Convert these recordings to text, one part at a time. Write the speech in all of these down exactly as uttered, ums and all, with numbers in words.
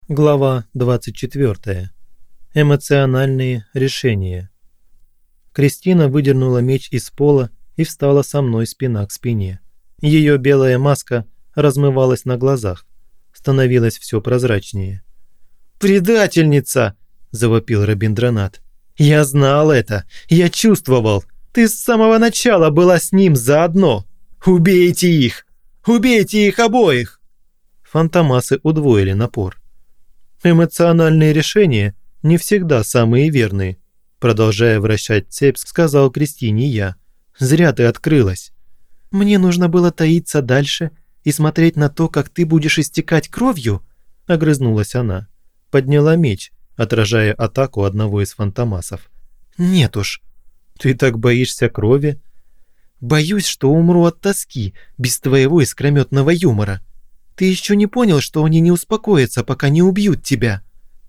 Глава двадцать четвёртая. Эмоциональные решения. Кристина выдернула меч из пола и встала со мной спина к спине. Ее белая маска размывалась на глазах, становилось все прозрачнее. «Предательница!» – завопил Рабиндранат. «Я знал это! Я чувствовал! Ты с самого начала была с ним заодно! Убейте их! Убейте их обоих!» Фантомасы удвоили напор. «Эмоциональные решения не всегда самые верные», продолжая вращать цепь, сказал Кристине я. «Зря ты открылась». «Мне нужно было таиться дальше и смотреть на то, как ты будешь истекать кровью?» огрызнулась она. Подняла меч, отражая атаку одного из фантомасов. «Нет уж». «Ты так боишься крови?» «Боюсь, что умру от тоски без твоего искрометного юмора. Ты еще не понял, что они не успокоятся, пока не убьют тебя?»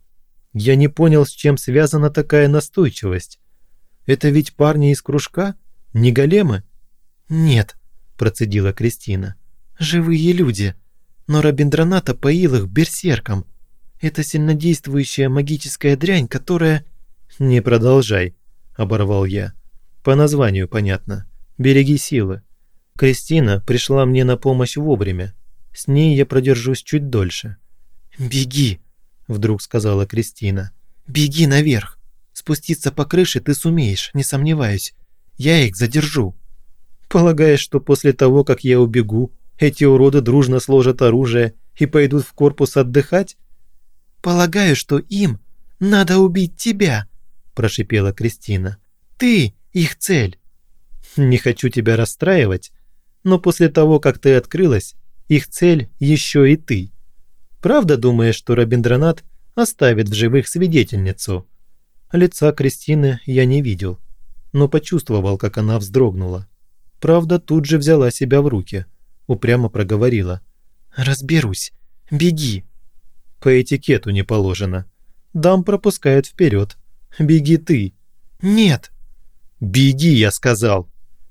Я не понял, с чем связана такая настойчивость. Это ведь парни из кружка? Не големы? «Нет», – процедила Кристина. «Живые люди. Но Рабиндраната поил их берсерком. Это сильнодействующая магическая дрянь, которая...» «Не продолжай», – оборвал я. «По названию понятно. Береги силы. Кристина пришла мне на помощь вовремя. С ней я продержусь чуть дольше». «Беги», – вдруг сказала Кристина. «Беги наверх. Спуститься по крыше ты сумеешь, не сомневаюсь. Я их задержу». «Полагаешь, что после того, как я убегу, эти уроды дружно сложат оружие и пойдут в корпус отдыхать?» «Полагаю, что им надо убить тебя», – прошипела Кристина. «Ты их цель». «Не хочу тебя расстраивать, но после того, как ты открылась, их цель еще и ты. Правда думаешь, что Рабиндранат оставит в живых свидетельницу?» Лица Кристины я не видел, но почувствовал, как она вздрогнула. Правда, тут же взяла себя в руки, упрямо проговорила. «Разберусь. Беги». «По этикету не положено. Дам пропускают вперед. Беги ты». «Нет». «Беги, я сказал».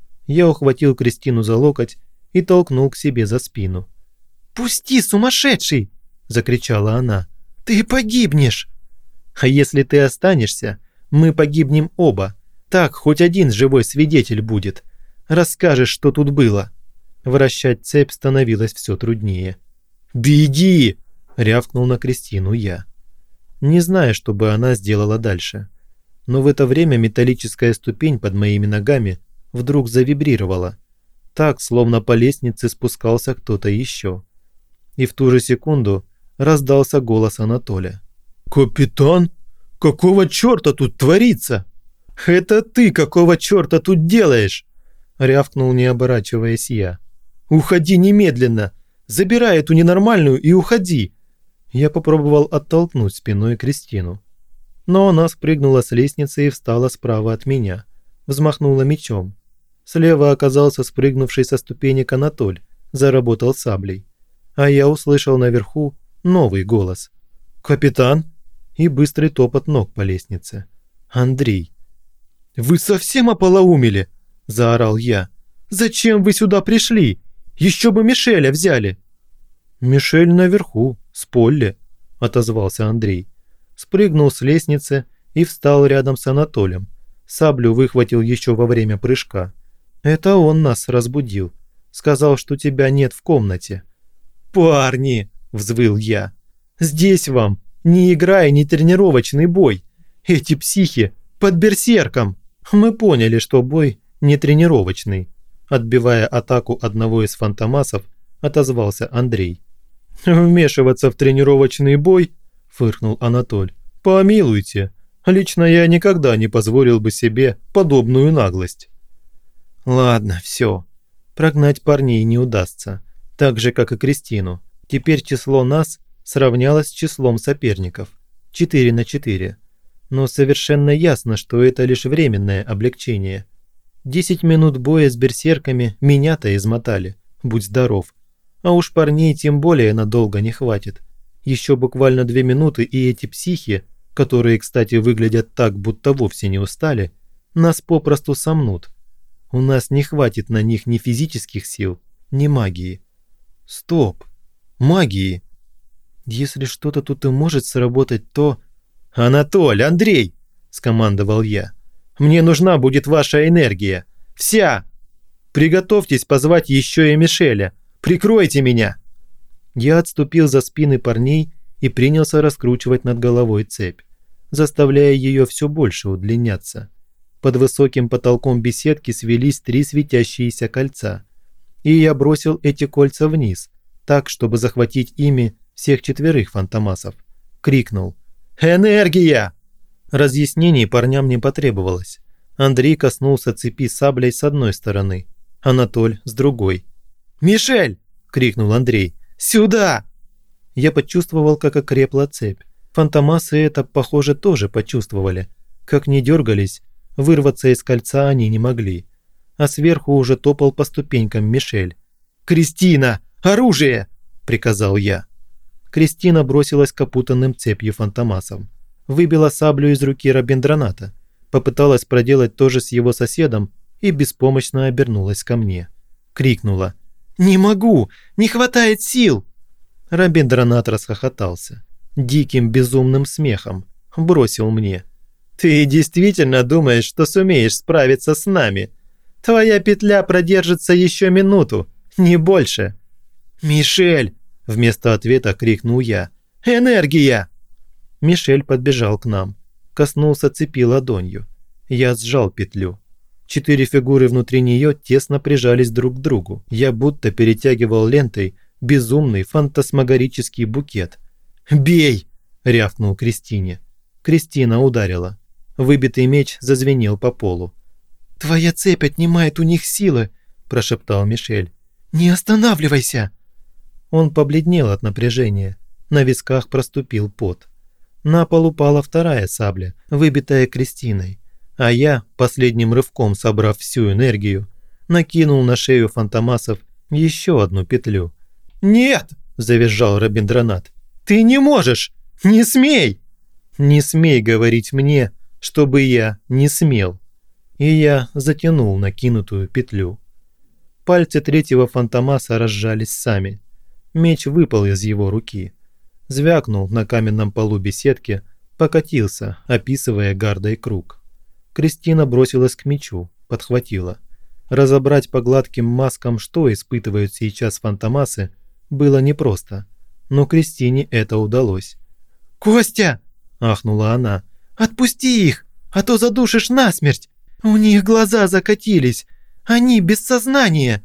Я ухватил Кристину за локоть и толкнул к себе за спину. «Пусти, сумасшедший!» – закричала она. «Ты погибнешь!» «А если ты останешься, мы погибнем оба. Так хоть один живой свидетель будет. Расскажешь, что тут было». Вращать цепь становилось все труднее. «Беги!» – рявкнул на Кристину я. Не знаю, что бы она сделала дальше. Но в это время металлическая ступень под моими ногами вдруг завибрировала. Так, словно по лестнице спускался кто-то еще. И в ту же секунду раздался голос Анатолия. «Капитан, какого черта тут творится?» «Это ты какого черта тут делаешь?» – рявкнул, не оборачиваясь я. «Уходи немедленно! Забирай эту ненормальную и уходи!» Я попробовал оттолкнуть спиной Кристину. Но она спрыгнула с лестницы и встала справа от меня. Взмахнула мечом. Слева оказался спрыгнувший со ступенек Анатоль, заработал саблей. А я услышал наверху новый голос. «Капитан!» и быстрый топот ног по лестнице. «Андрей!» «Вы совсем ополоумели?» – заорал я. «Зачем вы сюда пришли? Еще бы Мишеля взяли!» «Мишель наверху, с Полли», – отозвался Андрей. Спрыгнул с лестницы и встал рядом с Анатолием. Саблю выхватил еще во время прыжка. «Это он нас разбудил. Сказал, что тебя нет в комнате». «Парни!» – взвыл я. «Здесь вам ни игра и ни тренировочный бой. Эти психи под берсерком». Мы поняли, что бой не тренировочный. Отбивая атаку одного из фантомасов, отозвался Андрей. «Вмешиваться в тренировочный бой?» – фыркнул Анатоль. «Помилуйте, лично я никогда не позволил бы себе подобную наглость». «Ладно, все. Прогнать парней не удастся, так же, как и Кристину. Теперь число нас сравнялось с числом соперников. четыре на четыре. Но совершенно ясно, что это лишь временное облегчение. Десять минут боя с берсерками меня-то измотали, будь здоров. А уж парней тем более надолго не хватит. Еще буквально две минуты, и эти психи, которые, кстати, выглядят так, будто вовсе не устали, нас попросту сомнут. У нас не хватит на них ни физических сил, ни магии. Стоп! Магии! Если что-то тут и может сработать, то... «Анатоль, Андрей!» – скомандовал я. «Мне нужна будет ваша энергия. Вся! Приготовьтесь позвать еще и Мишеля. Прикройте меня!» Я отступил за спины парней и принялся раскручивать над головой цепь, заставляя ее все больше удлиняться. Под высоким потолком беседки свелись три светящиеся кольца, и я бросил эти кольца вниз, так, чтобы захватить ими всех четверых фантомасов. Крикнул: «Энергия!» Разъяснений парням не потребовалось. Андрей коснулся цепи саблей с одной стороны, Анатоль с другой. «Мишель!» – крикнул Андрей. «Сюда!» Я почувствовал, как окрепла цепь. Фантомасы это, похоже, тоже почувствовали. Как ни дергались, вырваться из кольца они не могли. А сверху уже топал по ступенькам Мишель. «Кристина! Оружие!» – приказал я. Кристина бросилась к опутанным цепью фантомасам. Выбила саблю из руки Робиндраната. Попыталась проделать то же с его соседом и беспомощно обернулась ко мне. Крикнула: «Не могу! Не хватает сил!» Робиндранат расхохотался. Диким безумным смехом. Бросил мне: «Ты действительно думаешь, что сумеешь справиться с нами? Твоя петля продержится еще минуту, не больше!» «Мишель!» – вместо ответа крикнул я. «Энергия!» Мишель подбежал к нам. Коснулся цепи ладонью. Я сжал петлю. Четыре фигуры внутри нее тесно прижались друг к другу. Я будто перетягивал лентой безумный фантасмагорический букет. «Бей!» – рявкнул Кристине. Кристина ударила. Выбитый меч зазвенел по полу. «Твоя цепь отнимает у них силы!» – прошептал Мишель. «Не останавливайся!» Он побледнел от напряжения. На висках проступил пот. На пол упала вторая сабля, выбитая Кристиной. А я, последним рывком собрав всю энергию, накинул на шею фантомасов еще одну петлю. «Нет!» – завизжал Робиндранат. «Ты не можешь! Не смей!» «Не смей говорить мне, чтобы я не смел!» И я затянул накинутую петлю. Пальцы третьего фантомаса разжались сами. Меч выпал из его руки. Звякнул на каменном полу беседки, покатился, описывая гардой круг. Кристина бросилась к мечу, подхватила. Разобрать по гладким маскам, что испытывают сейчас фантомасы, было непросто. Но Кристине это удалось. «Костя!» – ахнула она. «Отпусти их, а то задушишь насмерть! У них глаза закатились! Они без сознания!»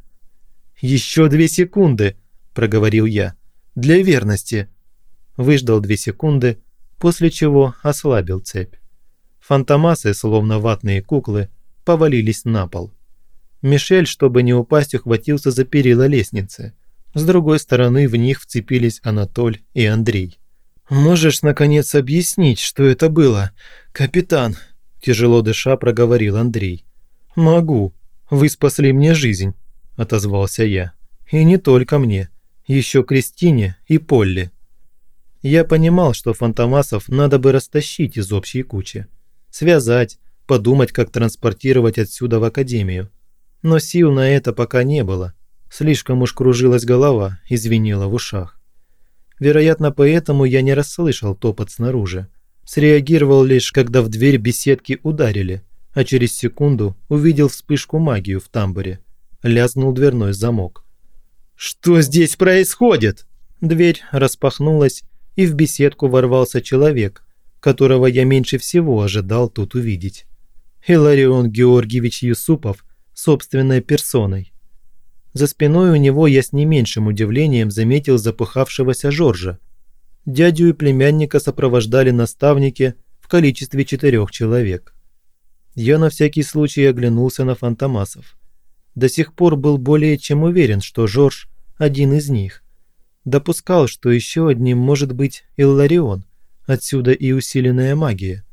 «Еще две секунды!» – проговорил я. «Для верности!» Выждал две секунды, после чего ослабил цепь. Фантомасы, словно ватные куклы, повалились на пол. Мишель, чтобы не упасть, ухватился за перила лестницы. С другой стороны в них вцепились Анатоль и Андрей. «Можешь, наконец, объяснить, что это было, капитан?» – тяжело дыша проговорил Андрей. «Могу. Вы спасли мне жизнь», – отозвался я. «И не только мне. Еще Кристине и Полли». Я понимал, что фантомасов надо бы растащить из общей кучи. Связать, подумать, как транспортировать отсюда в академию. Но сил на это пока не было. Слишком уж кружилась голова и звенела в ушах. Вероятно, поэтому я не расслышал топот снаружи. Среагировал лишь, когда в дверь беседки ударили, а через секунду увидел вспышку магии в тамбуре. Лязнул дверной замок. «Что здесь происходит?» Дверь распахнулась, и в беседку ворвался человек, которого я меньше всего ожидал тут увидеть. Илларион Георгиевич Юсупов собственной персоной. За спиной у него я с не меньшим удивлением заметил запыхавшегося Жоржа. Дядю и племянника сопровождали наставники в количестве четырех человек. Я на всякий случай оглянулся на фантомасов. До сих пор был более чем уверен, что Жорж один из них. Допускал, что еще одним может быть Илларион, отсюда и усиленная магия.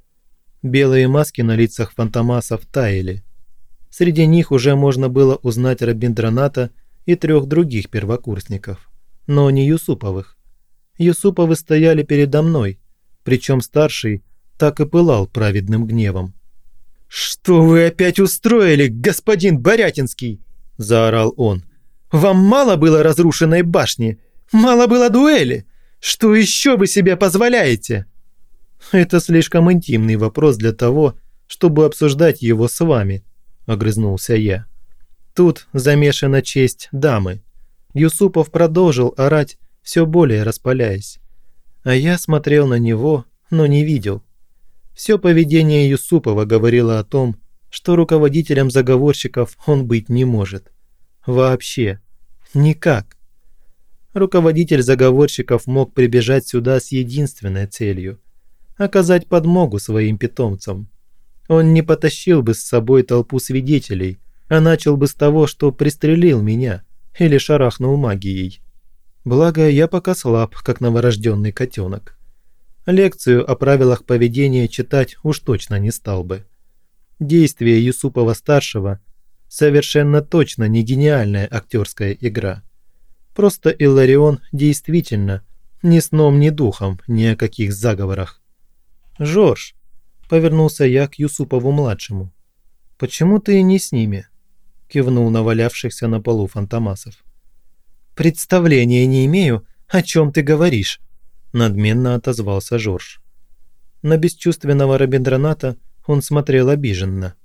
Белые маски на лицах фантомасов таяли. Среди них уже можно было узнать Робиндраната и трех других первокурсников, но не Юсуповых. Юсуповы стояли передо мной, причем старший так и пылал праведным гневом. «Что вы опять устроили, господин Борятинский?» – заорал он. «Вам мало было разрушенной башни? Мало было дуэли? Что еще вы себе позволяете?» «Это слишком интимный вопрос для того, чтобы обсуждать его с вами», – огрызнулся я. «Тут замешана честь дамы». Юсупов продолжил орать, все более распаляясь. А я смотрел на него, но не видел. Все поведение Юсупова говорило о том, что руководителем заговорщиков он быть не может. Вообще. Никак. Руководитель заговорщиков мог прибежать сюда с единственной целью – оказать подмогу своим питомцам. Он не потащил бы с собой толпу свидетелей, а начал бы с того, что пристрелил меня или шарахнул магией. Благо, я пока слаб, как новорожденный котенок. Лекцию о правилах поведения читать уж точно не стал бы. Действие Юсупова-старшего совершенно точно не гениальная актерская игра. Просто Илларион действительно ни сном, ни духом ни о каких заговорах. «Жорж», – повернулся я к Юсупову-младшему, – «почему ты не с ними?» – кивнул на валявшихся на полу фантомасов. «Представления не имею, о чем ты говоришь», – надменно отозвался Жорж. На бесчувственного Робиндраната он смотрел обиженно.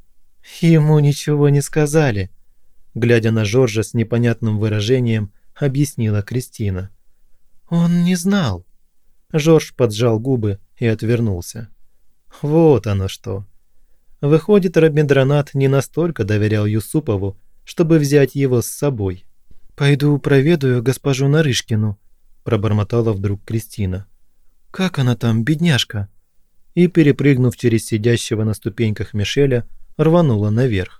«Ему ничего не сказали», – глядя на Жоржа с непонятным выражением, объяснила Кристина. «Он не знал». Жорж поджал губы и отвернулся. Вот оно что. Выходит, Робиндранат не настолько доверял Юсупову, чтобы взять его с собой. «Пойду проведаю госпожу Нарышкину», – пробормотала вдруг Кристина. «Как она там, бедняжка?» И, перепрыгнув через сидящего на ступеньках Мишеля, рванула наверх.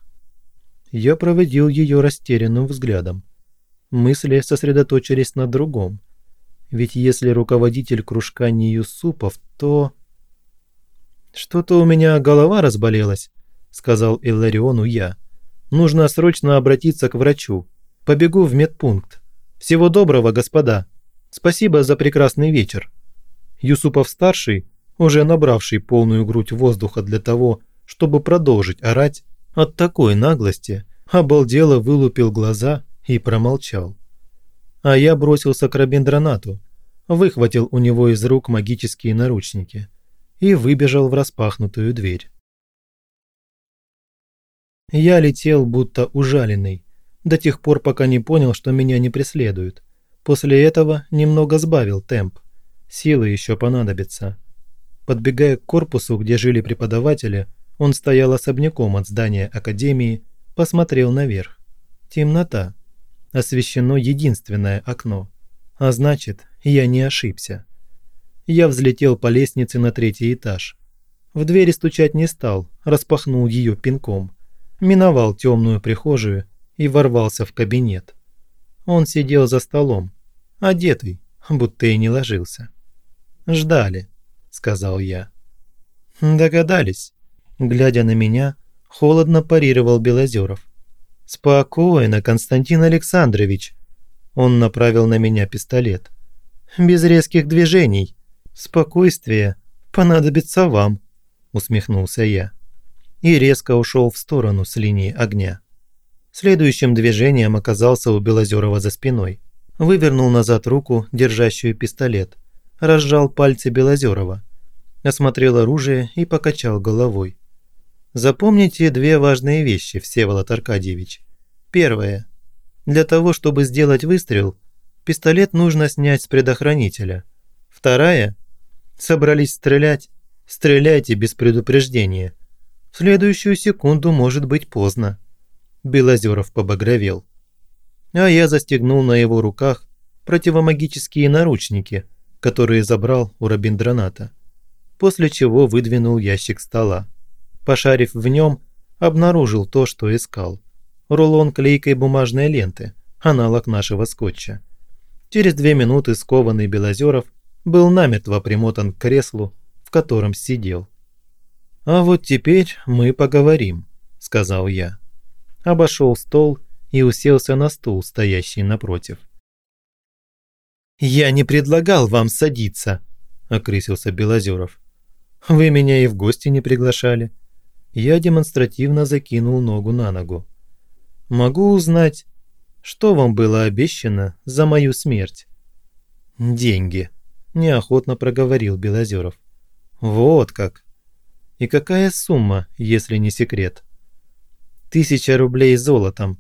Я проводил ее растерянным взглядом. Мысли сосредоточились на другом. Ведь если руководитель кружка не Юсупов, то... «Что-то у меня голова разболелась», – сказал Иллариону я. «Нужно срочно обратиться к врачу. Побегу в медпункт. Всего доброго, господа. Спасибо за прекрасный вечер». Юсупов-старший, уже набравший полную грудь воздуха для того, чтобы продолжить орать, от такой наглости обалдело вылупил глаза и промолчал. А я бросился к Робиндранату, выхватил у него из рук магические наручники и выбежал в распахнутую дверь. Я летел, будто ужаленный, до тех пор, пока не понял, что меня не преследуют. После этого немного сбавил темп. Силы еще понадобятся. Подбегая к корпусу, где жили преподаватели, он стоял особняком от здания академии, посмотрел наверх. Темнота. Освещено единственное окно. А значит, я не ошибся. Я взлетел по лестнице на третий этаж. В двери стучать не стал, распахнул ее пинком. Миновал темную прихожую и ворвался в кабинет. Он сидел за столом, одетый, будто и не ложился. «Ждали», — сказал я. «Догадались», — глядя на меня, холодно парировал Белозеров. «Спокойно, Константин Александрович», — он направил на меня пистолет. «Без резких движений. Спокойствие понадобится вам», — усмехнулся я. И резко ушел в сторону с линии огня. Следующим движением оказался у Белозерова за спиной. Вывернул назад руку, держащую пистолет. Разжал пальцы Белозерова. Осмотрел оружие и покачал головой. Запомните две важные вещи, Всеволод Аркадьевич. Первое. Для того, чтобы сделать выстрел, пистолет нужно снять с предохранителя. Вторая. Собрались стрелять. Стреляйте без предупреждения. В следующую секунду может быть поздно. Белозеров побагровел. А я застегнул на его руках противомагические наручники, которые забрал у Робиндраната. После чего выдвинул ящик стола. Пошарив в нем, обнаружил то, что искал. Рулон клейкой бумажной ленты, аналог нашего скотча. Через две минуты скованный Белозеров был намертво примотан к креслу, в котором сидел. «А вот теперь мы поговорим», – сказал я. Обошел стол и уселся на стул, стоящий напротив. «Я не предлагал вам садиться», – окрысился Белозеров. «Вы меня и в гости не приглашали». Я демонстративно закинул ногу на ногу. «Могу узнать, что вам было обещано за мою смерть?» «Деньги», – неохотно проговорил Белозеров. «Вот как. И какая сумма, если не секрет?» «Тысяча рублей золотом».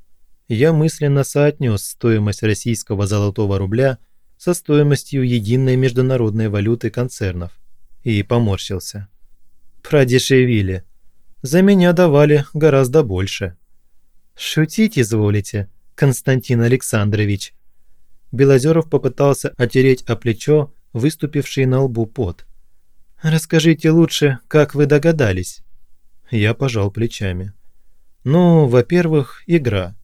Я мысленно соотнес стоимость российского золотого рубля со стоимостью единой международной валюты концернов и поморщился. Продешевили. За меня давали гораздо больше. «Шутить изволите, Константин Александрович?» Белозеров попытался отереть о плечо выступивший на лбу пот. «Расскажите лучше, как вы догадались?» Я пожал плечами. «Ну, во-первых, игра.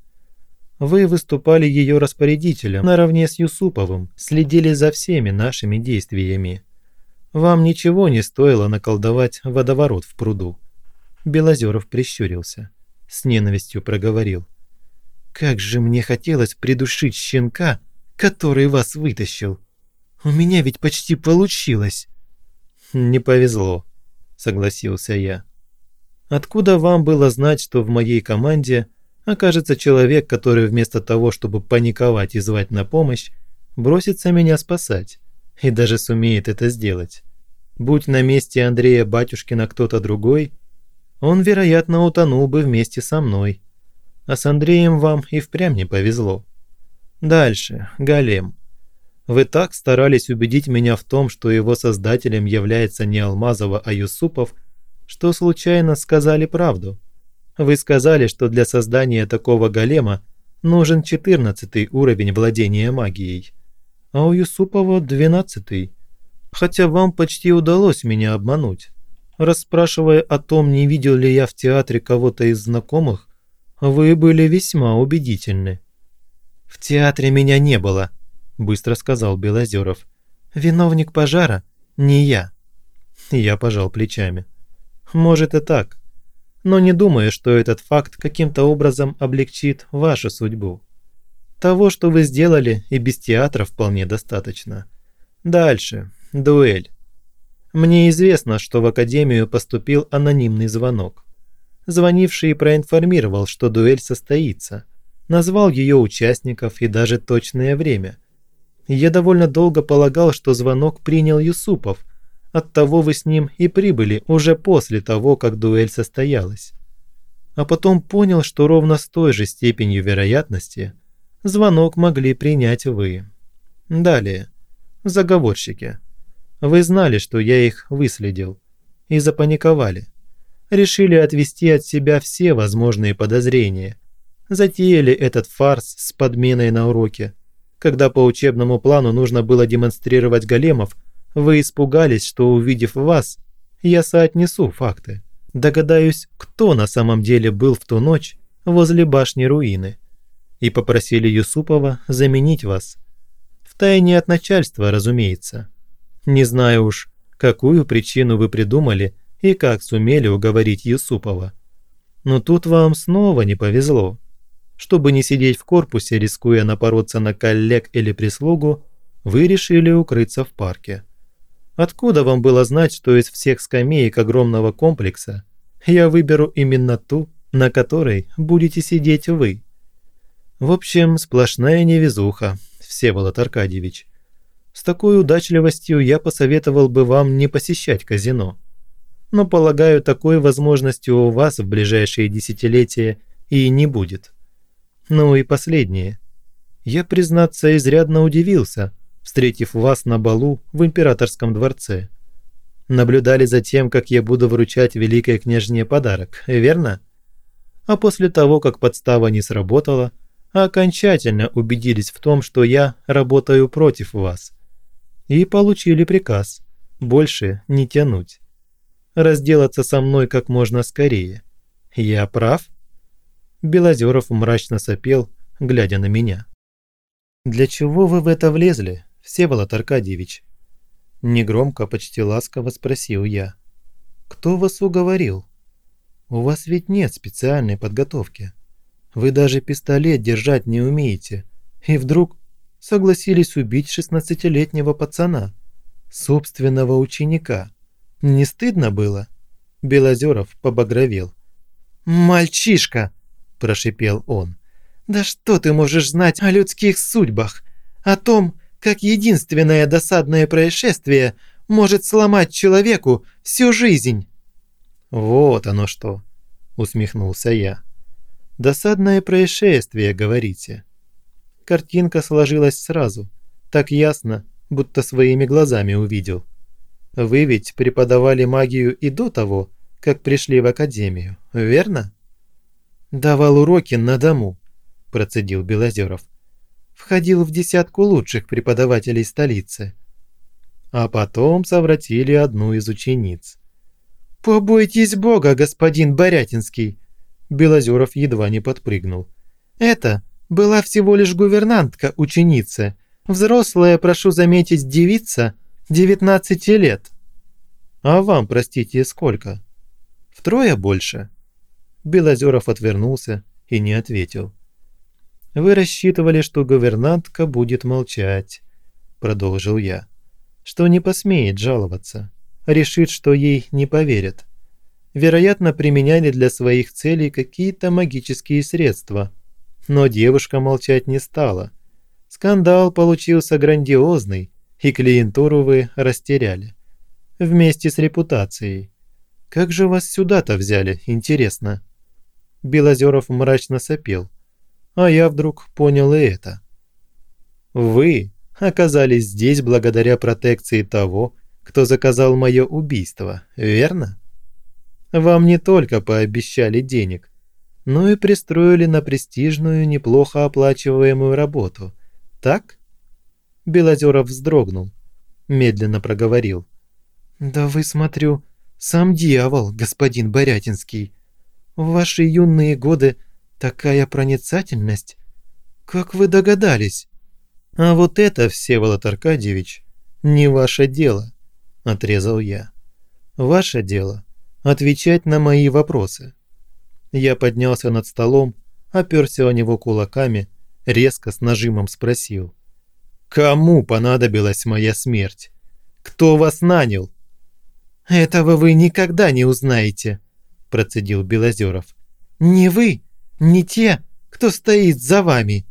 Вы выступали ее распорядителем наравне с Юсуповым, следили за всеми нашими действиями. Вам ничего не стоило наколдовать водоворот в пруду». Белозеров прищурился. С ненавистью проговорил. «Как же мне хотелось придушить щенка, который вас вытащил. У меня ведь почти получилось». «Не повезло», – согласился я. «Откуда вам было знать, что в моей команде окажется человек, который вместо того, чтобы паниковать и звать на помощь, бросится меня спасать и даже сумеет это сделать? Будь на месте Андрея Батюшкина кто-то другой, он, вероятно, утонул бы вместе со мной. А с Андреем вам и впрямь не повезло. Дальше, голем. Вы так старались убедить меня в том, что его создателем является не Алмазова, а Юсупов, что случайно сказали правду. Вы сказали, что для создания такого голема нужен четырнадцатый уровень владения магией, а у Юсупова двенадцатый. Хотя вам почти удалось меня обмануть. Расспрашивая о том, не видел ли я в театре кого-то из знакомых, вы были весьма убедительны. «В театре меня не было», – быстро сказал Белозеров. «Виновник пожара не я». Я пожал плечами. «Может и так, но не думаю, что этот факт каким-то образом облегчит вашу судьбу. Того, что вы сделали, и без театра вполне достаточно. Дальше. Дуэль. Мне известно, что в академию поступил анонимный звонок. Звонивший проинформировал, что дуэль состоится, назвал ее участников и даже точное время. Я довольно долго полагал, что звонок принял Юсупов, оттого вы с ним и прибыли уже после того, как дуэль состоялась. А потом понял, что ровно с той же степенью вероятности звонок могли принять вы. Далее. Заговорщики. Вы знали, что я их выследил, и запаниковали. Решили отвести от себя все возможные подозрения. Затеяли этот фарс с подменой на уроке. Когда по учебному плану нужно было демонстрировать големов, вы испугались, что, увидев вас, я соотнесу факты. Догадаюсь, кто на самом деле был в ту ночь возле башни руины. И попросили Юсупова заменить вас. Втайне от начальства, разумеется. Не знаю уж, какую причину вы придумали и как сумели уговорить Юсупова. Но тут вам снова не повезло. Чтобы не сидеть в корпусе, рискуя напороться на коллег или прислугу, вы решили укрыться в парке. Откуда вам было знать, что из всех скамеек огромного комплекса я выберу именно ту, на которой будете сидеть вы? В общем, сплошная невезуха, Всеволод Аркадьевич. С такой удачливостью я посоветовал бы вам не посещать казино. Но, полагаю, такой возможности у вас в ближайшие десятилетия и не будет. Ну и последнее. Я, признаться, изрядно удивился, встретив вас на балу в императорском дворце. Наблюдали за тем, как я буду вручать великой княжне подарок, верно? А после того, как подстава не сработала, окончательно убедились в том, что я работаю против вас. И получили приказ больше не тянуть. Разделаться со мной как можно скорее. Я прав?» Белозеров мрачно сопел, глядя на меня. «Для чего вы в это влезли, Всеволод Аркадьевич?» Негромко, почти ласково спросил я. «Кто вас уговорил? У вас ведь нет специальной подготовки. Вы даже пистолет держать не умеете. И вдруг согласились убить шестнадцатилетнего пацана, собственного ученика. Не стыдно было?» Белозеров побагровел. «Мальчишка!» – прошипел он. «Да что ты можешь знать о людских судьбах? О том, как единственное досадное происшествие может сломать человеку всю жизнь». «Вот оно что», – усмехнулся я. «Досадное происшествие, говорите?» Картинка сложилась сразу, так ясно, будто своими глазами увидел. Вы ведь преподавали магию и до того, как пришли в академию, верно? «Давал уроки на дому», – процедил Белозеров. «Входил в десятку лучших преподавателей столицы». А потом совратили одну из учениц. «Побойтесь Бога, господин Борятинский!» Белозеров едва не подпрыгнул. «Это была всего лишь гувернантка ученицы, взрослая, прошу заметить, девица девятнадцати лет». «А вам, простите, сколько?» «Втрое больше». Белозеров отвернулся и не ответил. «Вы рассчитывали, что гувернантка будет молчать», – продолжил я, – «что не посмеет жаловаться, решит, что ей не поверят. Вероятно, применяли для своих целей какие-то магические средства, но девушка молчать не стала. Скандал получился грандиозный, и клиентуру вы растеряли. Вместе с репутацией. Как же вас сюда-то взяли, интересно?» Белозеров мрачно сопел, а я вдруг понял и это. «Вы оказались здесь благодаря протекции того, кто заказал мое убийство, верно? Вам не только пообещали денег, но и пристроили на престижную, неплохо оплачиваемую работу, так?» Белозеров вздрогнул, медленно проговорил. «Да вы, смотрю, сам дьявол, господин Борятинский. В ваши юные годы такая проницательность. Как вы догадались?» «А вот это, Всеволод Аркадьевич, не ваше дело», – отрезал я. «Ваше дело – отвечать на мои вопросы». Я поднялся над столом, оперся о него кулаками, резко с нажимом спросил. «Кому понадобилась моя смерть? Кто вас нанял?» «Этого вы никогда не узнаете», – процедил Белозеров. «Не вы, не те, кто стоит за вами.